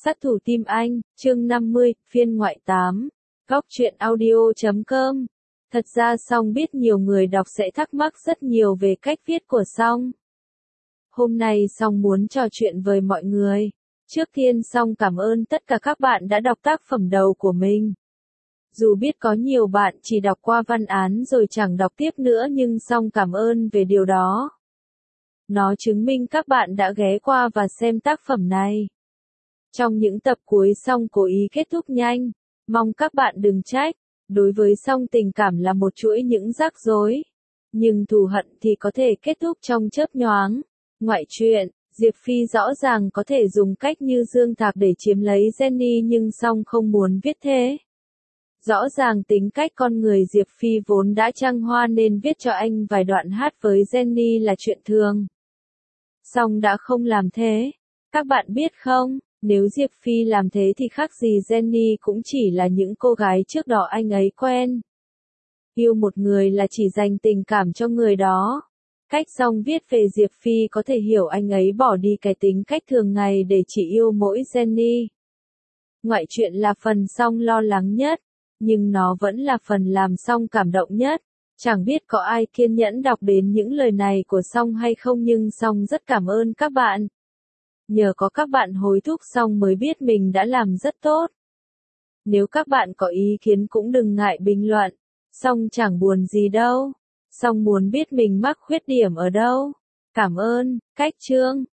Sát thủ tim anh, chương 50, phiên ngoại 8. Góc truyện audio.com. Thật ra Song biết nhiều người đọc sẽ thắc mắc rất nhiều về cách viết của Song. Hôm nay Song muốn trò chuyện với mọi người. Trước tiên Song cảm ơn tất cả các bạn đã đọc tác phẩm đầu của mình. Dù biết có nhiều bạn chỉ đọc qua văn án rồi chẳng đọc tiếp nữa nhưng Song cảm ơn về điều đó. Nó chứng minh các bạn đã ghé qua và xem tác phẩm này. Trong những tập cuối Song cố ý kết thúc nhanh, mong các bạn đừng trách. Đối với Song tình cảm là một chuỗi những rắc rối, nhưng thù hận thì có thể kết thúc trong chớp nhoáng. Ngoại truyện, Diệp Phi rõ ràng có thể dùng cách như Dương Thạc để chiếm lấy Jenny nhưng Song không muốn viết thế. Rõ ràng tính cách con người Diệp Phi vốn đã trăng hoa nên viết cho anh vài đoạn hát với Jenny là chuyện thường. Song đã không làm thế. Các bạn biết không, nếu Diệp Phi làm thế thì khác gì Jenny cũng chỉ là những cô gái trước đó anh ấy quen. Yêu một người là chỉ dành tình cảm cho người đó. Cách Song viết về Diệp Phi có thể hiểu anh ấy bỏ đi cái tính cách thường ngày để chỉ yêu mỗi Jenny. Ngoại truyện là phần Song lo lắng nhất, nhưng nó vẫn là phần làm Song cảm động nhất. Chẳng biết có ai kiên nhẫn đọc đến những lời này của Song hay không nhưng Song rất cảm ơn các bạn. Nhờ có các bạn hối thúc Song mới biết mình đã làm rất tốt. Nếu các bạn có ý kiến cũng đừng ngại bình luận. Song chẳng buồn gì đâu. Song muốn biết mình mắc khuyết điểm ở đâu. Cảm ơn. Cách chương